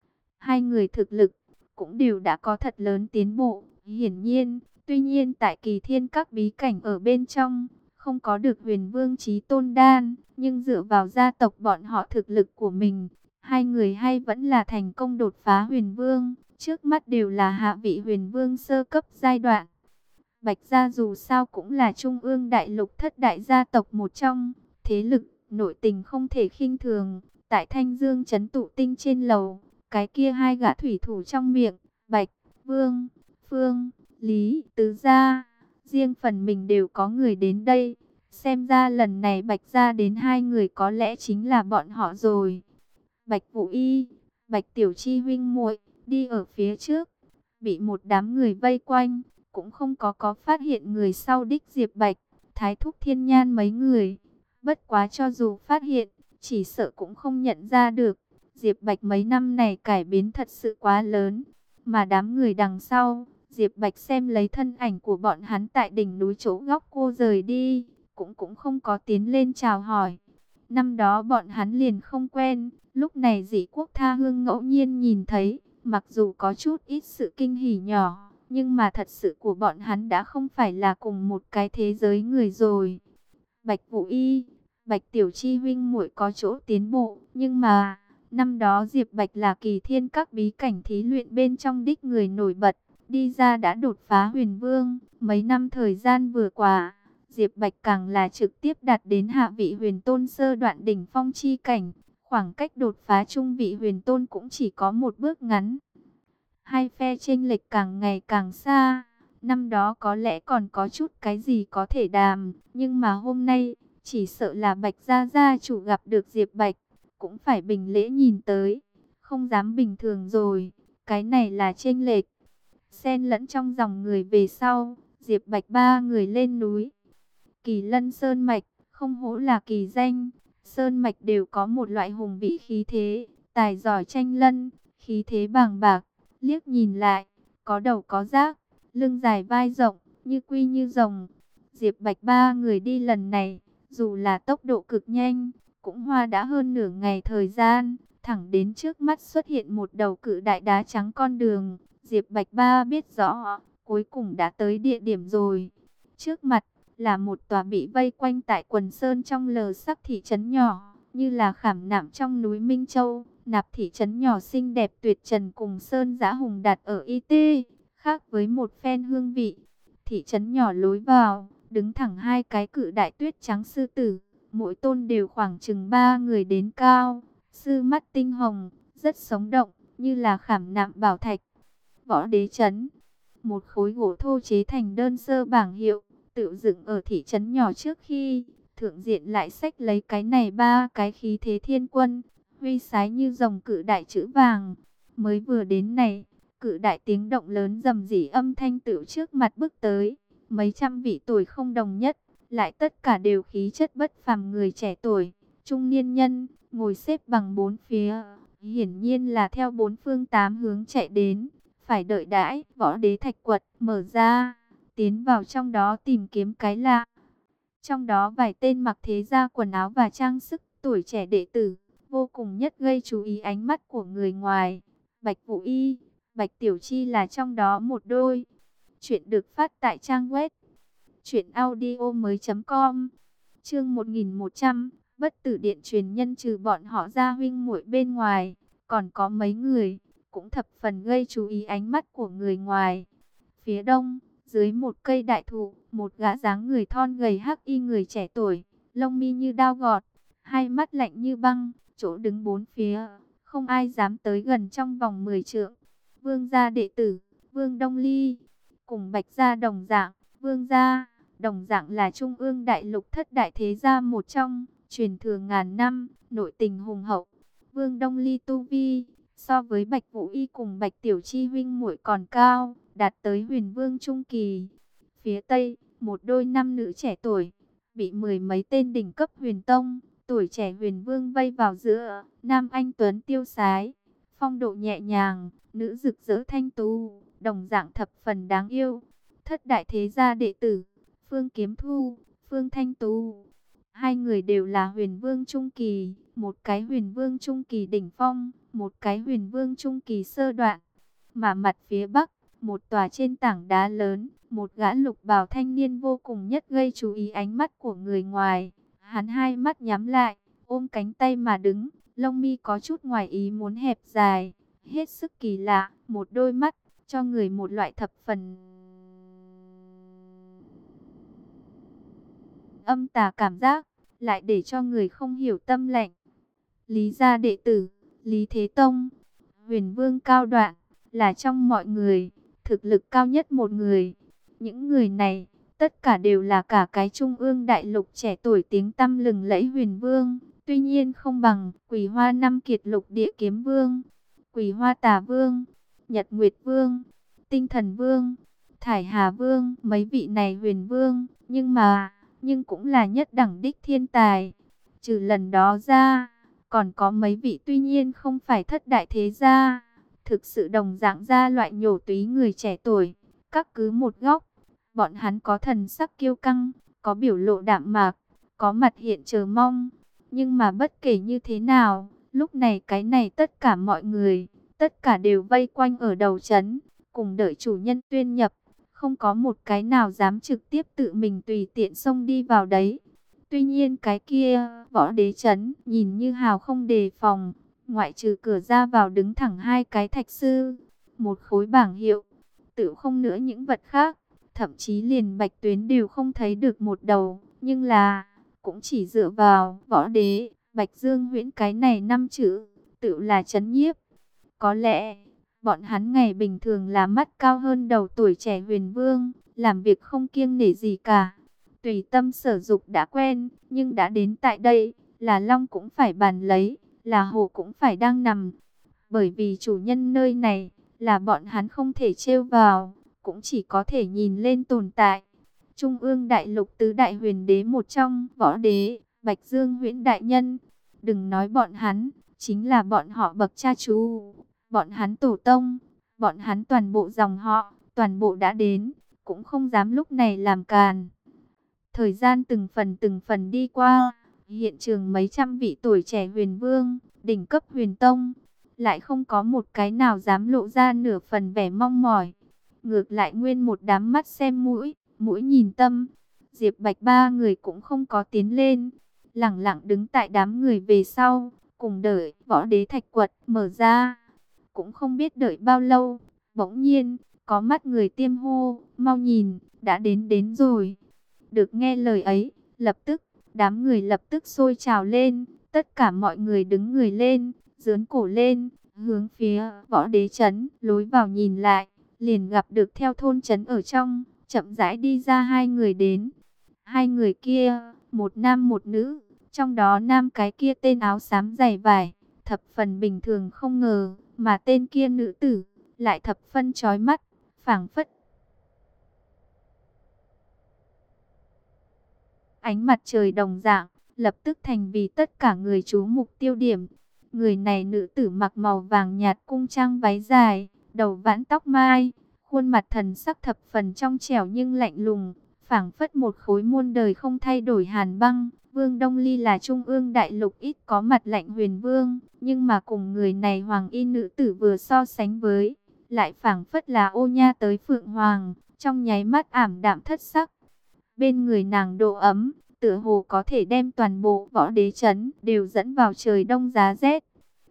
Hai người thực lực cũng đều đã có thật lớn tiến bộ, hiển nhiên. Tuy nhiên tại Kỳ Thiên các bí cảnh ở bên trong, không có được Huyền Vương Chí Tôn đan, nhưng dựa vào gia tộc bọn họ thực lực của mình, hai người hay vẫn là thành công đột phá Huyền Vương, trước mắt đều là hạ vị Huyền Vương sơ cấp giai đoạn. Bạch gia dù sao cũng là trung ương đại lục thất đại gia tộc một trong, thế lực, nội tình không thể khinh thường. Tại Thanh Dương trấn tụ tinh trên lầu, cái kia hai gã thủy thủ trong miệng, Bạch, Vương, Phương, Lý, Tứ gia, riêng phần mình đều có người đến đây. Xem ra lần này Bạch gia đến hai người có lẽ chính là bọn họ rồi. Bạch Vũ Y, Bạch Tiểu Chi huynh muội đi ở phía trước, bị một đám người vây quanh, cũng không có phát hiện người sau đích Diệp Bạch, Thái Thúc Thiên Nhan mấy người. Bất quá cho dù phát hiện, chỉ sợ cũng không nhận ra được. Diệp Bạch mấy năm này cải biến thật sự quá lớn, mà đám người đằng sau, Diệp Bạch xem lấy thân ảnh của bọn hắn tại đỉnh núi chỗ góc cô rời đi, cũng không có tiến lên chào hỏi. Năm đó bọn hắn liền không quen, lúc này Dĩ Quốc Tha Hương ngẫu nhiên nhìn thấy, mặc dù có chút ít sự kinh hỉ nhỏ, nhưng mà thật sự của bọn hắn đã không phải là cùng một cái thế giới người rồi. Bạch Vũ Y, Bạch Tiểu Chi huynh muội có chỗ tiến bộ, nhưng mà năm đó Diệp Bạch là Kỳ Thiên các bí cảnh thí luyện bên trong đích người nổi bật, đi ra đã đột phá Huyền Vương. Mấy năm thời gian vừa qua, Diệp Bạch càng là trực tiếp đạt đến hạ vị Huyền Tôn sơ đoạn đỉnh phong chi cảnh, khoảng cách đột phá trung vị Huyền Tôn cũng chỉ có một bước ngắn. Hai phe chênh lệch càng ngày càng xa. Năm đó có lẽ còn có chút cái gì có thể đàm, nhưng mà hôm nay, chỉ sợ là Bạch gia chủ gặp được Diệp Bạch, cũng phải bình lễ nhìn tới, không dám bình thường rồi, cái này là chênh lệch. Xen lẫn trong dòng người về sau, Diệp Bạch ba người lên núi. Kỳ Lân Sơn Mạch, không hổ là kỳ danh, Sơn Mạch đều có một loại hùng vĩ khí thế, tài giỏi tranh lân, khí thế bàng bạc, liếc nhìn lại, có đầu có rác, lưng dài vai rộng, như quy như rồng. Diệp Bạch ba người đi lần này, dù là tốc độ cực nhanh, cũng hoa đã hơn nửa ngày thời gian, thẳng đến trước mắt xuất hiện một đầu cự đại đá trắng con đường. Diệp Bạch ba biết rõ, cuối cùng đã tới địa điểm rồi. Trước mặt là một tòa bị vây quanh tại quần sơn trong lờ sắc thị trấn nhỏ, như là khảm nạm trong núi Minh Châu. Nạp thị trấn nhỏ xinh đẹp tuyệt trần cùng sơn dã hùng đạt ở IT, khác với một phen hương vị. Thị trấn nhỏ lối vào, đứng thẳng hai cái cự đại tuyết trắng sư tử, mỗi tôn đều khoảng chừng 3 người đến cao, sư mắt tinh hồng, rất sống động, như là khảm nạm bảo thạch. Võ Đế trấn, một khối gỗ thô chế thành đơn sơ bảng hiệu, tự dựng ở thị trấn nhỏ trước khi thượng diện lại xách lấy cái này 3 cái khí thế thiên quân, huy sái như rồng cự đại chữ vàng. Mới vừa đến này, cự đại tiếng động lớn rầm rỉ âm thanh tựu trước mặt bước tới, mấy trăm vị tuổi không đồng nhất, lại tất cả đều khí chất bất phàm, người trẻ tuổi, trung niên nhân, ngồi xếp bằng bốn phía, hiển nhiên là theo bốn phương tám hướng chạy đến, phải đợi đãi Võ Đế thạch quật mở ra, tiến vào trong đó tìm kiếm cái lạ. Trong đó vài tên mặc thế gia quần áo và trang sức tuổi trẻ đệ tử, vô cùng nhất gây chú ý ánh mắt của người ngoài. Bạch Vũ Y, Bạch Tiểu Chi là trong đó một đôi. Chuyện được phát tại trang web truyệnaudiomoi.com. Chương 1100, Bất Tử Điện truyền nhân. Trừ bọn họ ra huynh muội bên ngoài, còn có mấy người cũng thập phần gây chú ý ánh mắt của người ngoài. Phía đông, dưới một cây đại thụ, một gã dáng người thon gầy hắc y người trẻ tuổi, lông mi như đao gọt, hai mắt lạnh như băng, chỗ đứng bốn phía, không ai dám tới gần trong vòng 10 trượng. Vương gia đệ tử, Vương Đông Ly, cùng Bạch gia đồng dạng, Vương gia, đồng dạng là trung ương đại lục thất đại thế gia một trong, truyền thừa ngàn năm, nội tình hùng hậu. Vương Đông Ly tu vi, so với Bạch Vũ Y cùng Bạch Tiểu Chi huynh muội còn cao, đạt tới huyền vương trung kỳ. Phía tây, một đôi nam nữ trẻ tuổi, bị mười mấy tên đỉnh cấp huyền tông, tuổi trẻ huyền vương vây vào giữa. Nam anh tuấn tiêu sái, phong độ nhẹ nhàng, nữ rực rỡ thanh tú, đồng dạng thập phần đáng yêu. Thất đại thế gia đệ tử, Phương Kiếm Thu, Phương Thanh Tú, hai người đều là huyền vương trung kỳ, một cái huyền vương trung kỳ đỉnh phong, một cái huyền vương trung kỳ sơ đoạn. Mà mặt phía bắc, một tòa trên tảng đá lớn, một gã lục bào thanh niên vô cùng nhất gây chú ý ánh mắt của người ngoài. Hắn hai mắt nhắm lại, ôm cánh tay mà đứng, lông mi có chút ngoài ý muốn hẹp dài, hết sức kỳ lạ, một đôi mắt cho người một loại thập phần âm tà cảm giác, lại để cho người không hiểu tâm lạnh. Lý gia đệ tử, Lý Thế Tông, huyền vương cao đoạn, là trong mọi người, thực lực cao nhất một người. Những người này, tất cả đều là cả cái trung ương đại lục trẻ tuổi tiếng tăm lừng lẫy huyền vương. Tuy nhiên không bằng Quỳ Hoa năm kiệt lục địa kiếm vương, Quỳ Hoa Tà Vương, Nhật Nguyệt Vương, Tinh Thần Vương, Thải Hà Vương. Mấy vị này huyền vương, nhưng cũng là nhất đẳng đích thiên tài. Trừ lần đó ra, còn có mấy vị tuy nhiên không phải thất đại thế gia, thực sự đồng dạng ra loại nhổ túy người trẻ tuổi. Các cứ một góc, bọn hắn có thần sắc kiêu căng, có biểu lộ đạm mạc, có mặt hiện chờ mong. Nhưng mà bất kể như thế nào, lúc này cái này tất cả mọi người, tất cả đều vây quanh ở đầu trấn, cùng đợi chủ nhân tuyên nhập. Không có một cái nào dám trực tiếp tự mình tùy tiện xông đi vào đấy. Tuy nhiên cái kia, Võ Đế trấn, nhìn như hào không đề phòng, ngoại trừ cửa ra vào đứng thẳng hai cái thạch sư, một khối bảng hiệu, tự không nữa những vật khác, thậm chí liền Bạch Tuyến đều không thấy được một đầu. Nhưng là, cũng chỉ dựa vào Võ Đế, Bạch Dương Huyễn cái này 5 chữ, tự là trấn nhiếp. Có lẽ bọn hắn ngày bình thường là mắt cao hơn đầu tuổi trẻ huyền vương, làm việc không kiêng nể gì cả, tùy tâm sở dục đã quen. Nhưng đã đến tại đây, là long cũng phải bàn lấy, là hổ cũng phải đang nằm. Bởi vì chủ nhân nơi này, là bọn hắn không thể trêu vào, cũng chỉ có thể nhìn lên tồn tại. Trung ương đại lục tứ đại huyền đế một trong, Võ Đế, Bạch Dương Huyễn đại nhân. Đừng nói bọn hắn, chính là bọn họ bậc cha chú, bọn hắn tổ tông, Bọn hắn toàn bộ dòng họ, toàn bộ đã đến, cũng không dám lúc này làm càn. Thời gian từng phần đi qua, hiện trường mấy trăm vị tuổi trẻ huyền vương, đỉnh cấp huyền tông, lại không có một cái nào dám lộ ra nửa phần vẻ mong mỏi. Ngược lại nguyên một đám mắt xem mũi, mũi nhìn tâm. Diệp Bạch ba người cũng không có tiến lên, lẳng lặng đứng tại đám người về sau, cùng đợi võ đế thạch quật mở ra. Cũng không biết đợi bao lâu, bỗng nhiên, có mắt người tiêm hô, mau nhìn, đã đến rồi. Được nghe lời ấy, lập tức, đám người lập tức sôi trào lên, tất cả mọi người đứng người lên, giương cổ lên, hướng phía võ đế trấn, lối vào nhìn lại, liền gặp được theo thôn trấn ở trong, chậm rãi đi ra hai người đến. Hai người kia, một nam một nữ, trong đó nam cái kia tên áo xám dày vải, thập phần bình thường không ngờ, mà tên kia nữ tử, lại thập phân chói mắt, phảng phất. Ánh mặt trời đồng dạng, lập tức thành vì tất cả người chú mục tiêu điểm. Người này nữ tử mặc màu vàng nhạt cung trang váy dài, đầu vãn tóc mai, khuôn mặt thần sắc thập phần trong trẻo nhưng lạnh lùng, phảng phất một khối muôn đời không thay đổi hàn băng. Vương Đông Ly là trung ương đại lục ít có mặt lạnh huyền vương, nhưng mà cùng người này hoàng y nữ tử vừa so sánh với, lại phảng phất là ô nha tới phượng hoàng, trong nháy mắt ảm đạm thất sắc. Bên người nàng độ ấm, tựa hồ có thể đem toàn bộ võ đế trấn đều dẫn vào trời đông giá rét.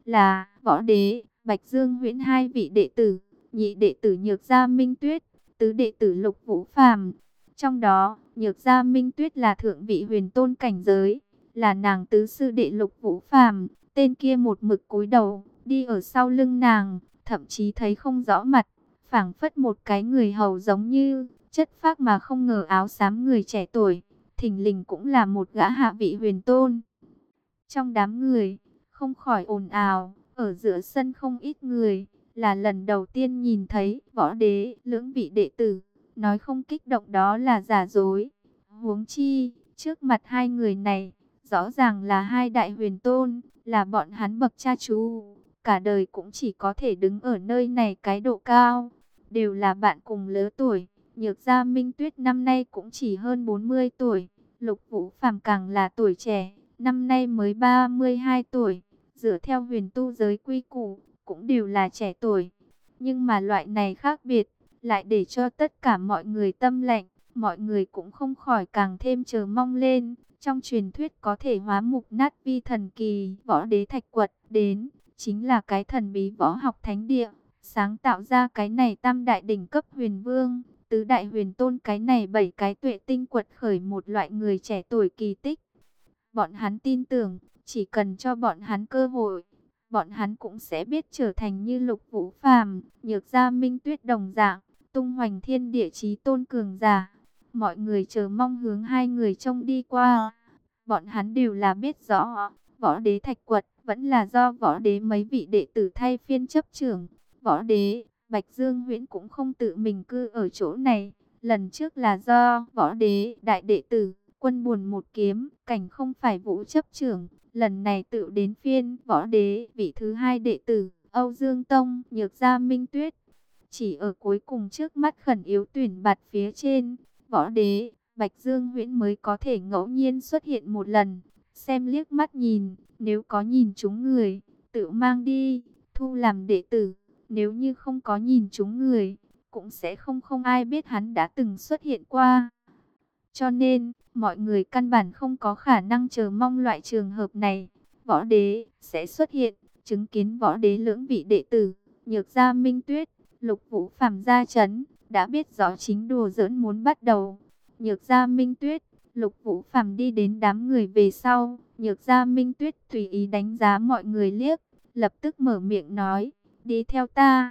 Là võ đế, Bạch Dương Huyễn hai vị đệ tử, nhị đệ tử Nhược Gia Minh Tuyết, tứ đệ tử Lục Vũ Phàm. Trong đó, Nhược Gia Minh Tuyết là thượng vị huyền tôn cảnh giới, là nàng tứ sư đệ Lục Vũ Phàm, tên kia một mực cúi đầu, đi ở sau lưng nàng, thậm chí thấy không rõ mặt, phảng phất một cái người hầu giống như. Chất phác mà không ngờ áo xám người trẻ tuổi, thình lình cũng là một gã hạ vị huyền tôn. Trong đám người, không khỏi ồn ào, ở giữa sân không ít người, là lần đầu tiên nhìn thấy võ đế lưỡng vị đệ tử, nói không kích động đó là giả dối. Huống chi, trước mặt hai người này, rõ ràng là hai đại huyền tôn, là bọn hắn bậc cha chú, cả đời cũng chỉ có thể đứng ở nơi này cái độ cao, đều là bạn cùng lứa tuổi. Nhược Gia Minh Tuyết năm nay cũng chỉ hơn 40 tuổi, Lục Vũ Phàm càng là tuổi trẻ, năm nay mới 32 tuổi, dựa theo huyền tu giới quy củ, cũng đều là trẻ tuổi. Nhưng mà loại này khác biệt, lại để cho tất cả mọi người tâm lạnh, mọi người cũng không khỏi càng thêm chờ mong lên. Trong truyền thuyết có thể hóa mục nát vi thần kỳ, võ đế thạch quật đến, chính là cái thần bí võ học thánh địa, sáng tạo ra cái này tam đại đỉnh cấp huyền vương. Tứ đại huyền tôn cái này 7 cái tuệ tinh quật khởi một loại người trẻ tuổi kỳ tích. Bọn hắn tin tưởng, chỉ cần cho bọn hắn cơ hội, bọn hắn cũng sẽ biết trở thành như Lục Vũ Phàm, Nhược Gia Minh Tuyết đồng dạng, tung hoành thiên địa chí tôn cường giả. Mọi người chờ mong hướng hai người trông đi qua. Bọn hắn đều là biết rõ, võ đế thạch quật vẫn là do võ đế mấy vị đệ tử thay phiên chấp trưởng. Võ đế Bạch Dương Huyễn cũng không tự mình cư ở chỗ này. Lần trước là do võ đế đại đệ tử, Quân Buồn một kiếm, cảnh không phải Vũ chấp trưởng. Lần này tự đến phiên võ đế vị thứ hai đệ tử, Âu Dương Tông, Nhược Gia Minh Tuyết. Chỉ ở cuối cùng trước mắt khẩn yếu tuyển bạt phía trên, võ đế, Bạch Dương Huyễn mới có thể ngẫu nhiên xuất hiện một lần. Xem liếc mắt nhìn, nếu có nhìn chúng người, tự mang đi, thu làm đệ tử. Nếu như không có nhìn chúng người, cũng sẽ không ai biết hắn đã từng xuất hiện qua. Cho nên, mọi người căn bản không có khả năng chờ mong loại trường hợp này. Võ đế sẽ xuất hiện, chứng kiến võ đế lưỡng vị đệ tử, Nhược Gia Minh Tuyết, Lục Vũ Phàm ra trấn, đã biết rõ chính đùa giỡn muốn bắt đầu. Nhược Gia Minh Tuyết, Lục Vũ Phàm đi đến đám người về sau, Nhược Gia Minh Tuyết tùy ý đánh giá mọi người liếc, lập tức mở miệng nói, đi theo ta.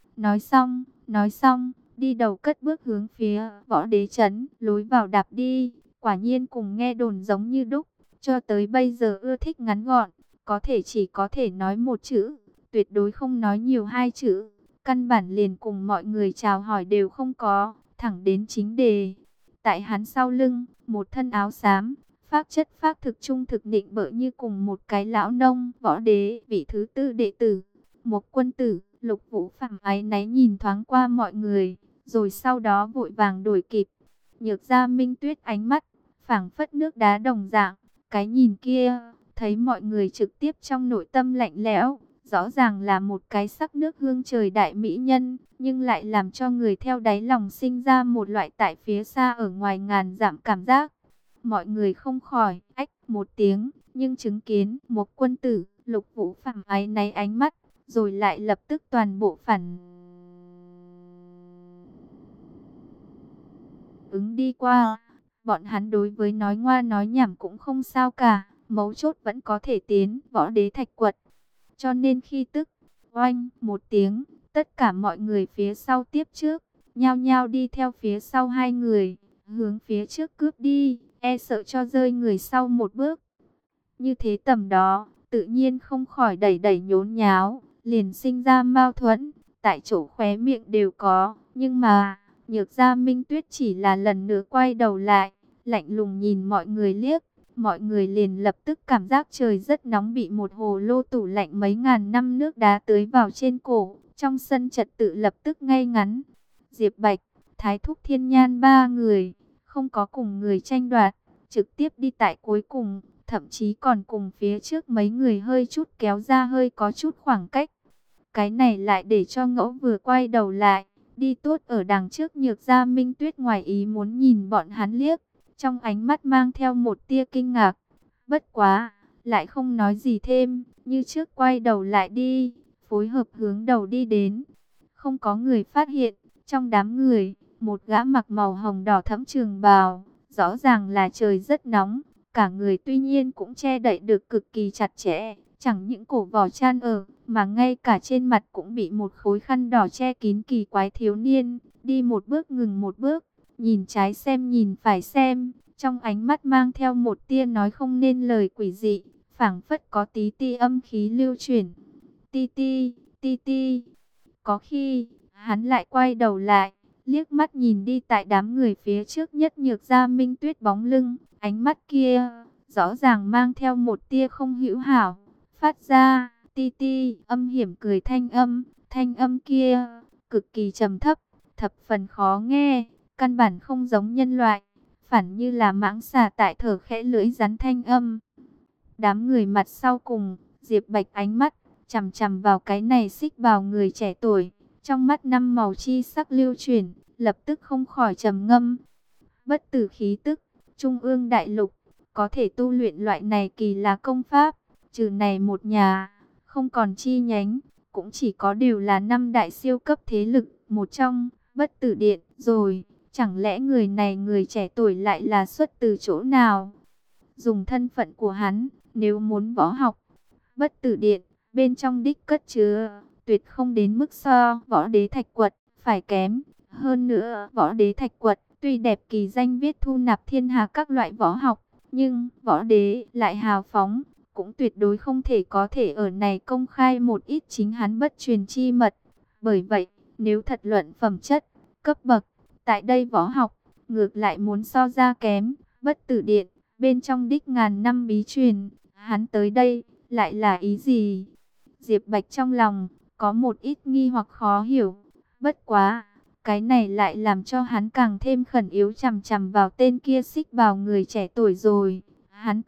Nói xong, đi đầu cất bước hướng phía võ đế trấn, lối vào đạp đi, quả nhiên cùng nghe đồn giống như đúc, cho tới bây giờ ưa thích ngắn gọn, chỉ có thể nói một chữ, tuyệt đối không nói nhiều hai chữ, căn bản liền cùng mọi người chào hỏi đều không có, thẳng đến chính đề. Tại hắn sau lưng, một thân áo xám, phác chất phác thực trung thực nịnh bợ như cùng một cái lão nông, võ đế vị thứ tư đệ tử, một quân tử, Lục Vũ Phạm áy náy nhìn thoáng qua mọi người, rồi sau đó vội vàng đổi kịp. Nhược Gia Minh Tuyết ánh mắt phảng phất nước đá đồng dạng, cái nhìn kia, thấy mọi người trực tiếp trong nội tâm lạnh lẽo, rõ ràng là một cái sắc nước hương trời đại mỹ nhân, nhưng lại làm cho người theo đáy lòng sinh ra một loại tại phía xa ở ngoài ngàn dặm cảm giác. Mọi người không khỏi ách một tiếng, nhưng chứng kiến một quân tử, Lục Vũ Phạm áy náy ánh mắt, rồi lại lập tức toàn bộ phản ứng đi qua. Bọn hắn đối với nói ngoa nói nhảm cũng không sao cả, mấu chốt vẫn có thể tiến võ đế thạch quật. Cho nên khi tức, oanh một tiếng, tất cả mọi người phía sau tiếp trước, nhao nhao đi theo phía sau hai người, hướng phía trước cướp đi, e sợ cho rơi người sau một bước. Như thế tầm đó, tự nhiên không khỏi đẩy đẩy nhốn nháo, liền sinh ra mâu thuẫn, tại chỗ khóe miệng đều có, nhưng mà Nhược Gia Minh Tuyết chỉ là lần nữa quay đầu lại, lạnh lùng nhìn mọi người liếc, mọi người liền lập tức cảm giác trời rất nóng, bị một hồ lô tủ lạnh mấy ngàn năm nước đá tưới vào trên cổ, trong sân trật tự lập tức ngay ngắn. Diệp Bạch, Thái Thúc Thiên Nhan ba người, không có cùng người tranh đoạt, trực tiếp đi tại cuối cùng, thậm chí còn cùng phía trước mấy người hơi chút kéo ra hơi có chút khoảng cách. Cái này lại để cho Ngẫu vừa quay đầu lại, đi tốt ở đằng trước Nhược Gia Minh Tuyết ngoài ý muốn nhìn bọn hắn liếc, trong ánh mắt mang theo một tia kinh ngạc. Bất quá, lại không nói gì thêm, như trước quay đầu lại đi, phối hợp hướng đầu đi đến. Không có người phát hiện, trong đám người, một gã mặc màu hồng đỏ thẫm trường bào, rõ ràng là trời rất nóng, cả người tuy nhiên cũng che đậy được cực kỳ chặt chẽ, chẳng những cổ vỏ chan ở, mà ngay cả trên mặt cũng bị một khối khăn đỏ che kín. Kỳ quái thiếu niên, đi một bước ngừng một bước, nhìn trái xem nhìn phải xem, trong ánh mắt mang theo một tia nói không nên lời quỷ dị, phảng phất có tí ti âm khí lưu chuyển. Ti ti, ti ti. Có khi, hắn lại quay đầu lại, liếc mắt nhìn đi tại đám người phía trước nhất Nhược Gia Minh Tuyết bóng lưng, ánh mắt kia, rõ ràng mang theo một tia không hữu hảo, phát ra, ti ti, âm hiểm cười thanh âm kia, cực kỳ trầm thấp, thập phần khó nghe, căn bản không giống nhân loại, phản như là mãng xà tại thở khẽ lưỡi rắn thanh âm. Đám người mặt sau cùng, Diệp Bạch ánh mắt chằm chằm vào cái này xích bào người trẻ tuổi, trong mắt năm màu chi sắc lưu chuyển, lập tức không khỏi trầm ngâm. Bất tử khí tức, Trung ương đại lục, có thể tu luyện loại này kỳ lá công pháp, trừ này một nhà, không còn chi nhánh, cũng chỉ có đều là năm đại siêu cấp thế lực, một trong, Bất Tử Điện, rồi, chẳng lẽ người này người trẻ tuổi lại là xuất từ chỗ nào? Dùng thân phận của hắn, nếu muốn võ học, Bất Tử Điện, bên trong đích cất chứa, tuyệt không đến mức so võ đế thạch quật, phải kém. Hơn nữa, võ đế thạch quật, tuy đẹp kỳ danh viết thu nạp thiên hạ các loại võ học, nhưng võ đế lại hào phóng, cũng tuyệt đối không thể có thể ở này công khai một ít chính hắn bất truyền chi mật. Bởi vậy, nếu thật luận phẩm chất, cấp bậc, tại đây võ học, ngược lại muốn so ra kém, Bất Tử Điện, bên trong đích ngàn năm bí truyền, hắn tới đây, lại là ý gì? Diệp Bạch trong lòng, có một ít nghi hoặc khó hiểu, bất quá, cái này lại làm cho hắn càng thêm khẩn yếu chằm chằm vào tên kia xích bào người trẻ tuổi rồi. Hắn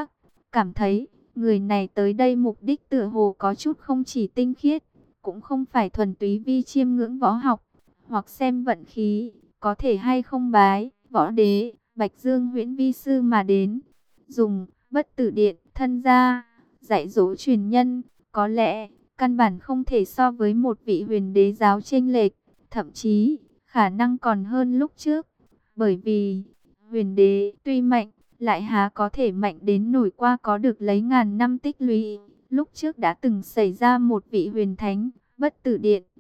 cảm thấy, người này tới đây mục đích tựa hồ có chút không chỉ tinh khiết, cũng không phải thuần túy vi chiêm ngưỡng võ học, hoặc xem vận khí, có thể hay không bái, võ đế, Bạch Dương Huyễn Vi Sư mà đến. Dùng, Bất Tử Điện, thân gia, dạy dỗ truyền nhân, có lẽ, căn bản không thể so với một vị huyền đế giáo chênh lệch, thậm chí, khả năng còn hơn lúc trước. Bởi vì, huyền đế tuy mạnh, lại há có thể mạnh đến nổi qua có được lấy ngàn năm tích lũy. Lúc trước đã từng xảy ra một vị huyền thánh, Bất Tử Điện,